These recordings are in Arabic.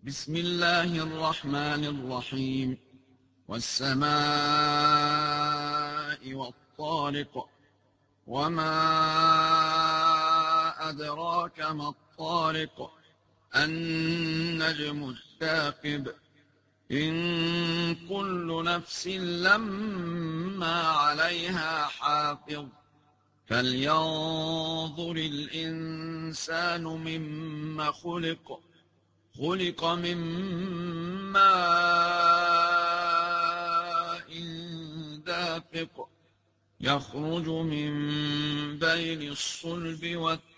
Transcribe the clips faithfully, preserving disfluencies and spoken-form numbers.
بسم الله الرحمن الرحيم. والسماء والطارق، وما أدراك ما الطارق. النجم الثاقب. إن كل نفس لما عليها حافظ. فلينظر الإنسان مما خلق خلق من ماء دافق يخرج من بين الصلب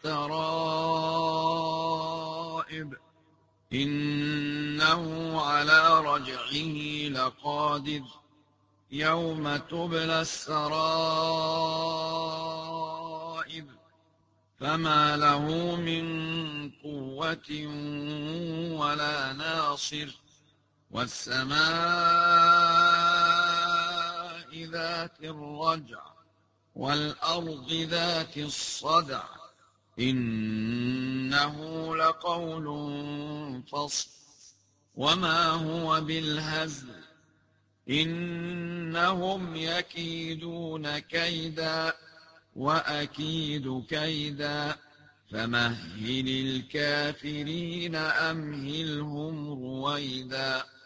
والترائب. إنه على رجعه لقادر يوم تبلى السرائر. فما له من قوة ولا ناصر. والسماء ذات الرجع والأرض ذات الصدع. إنه لقول فصل وما هو بالهزل. إنهم يكيدون كيدا وأكيد كيدا. فمهل الكافرين أمهلهم رويدا.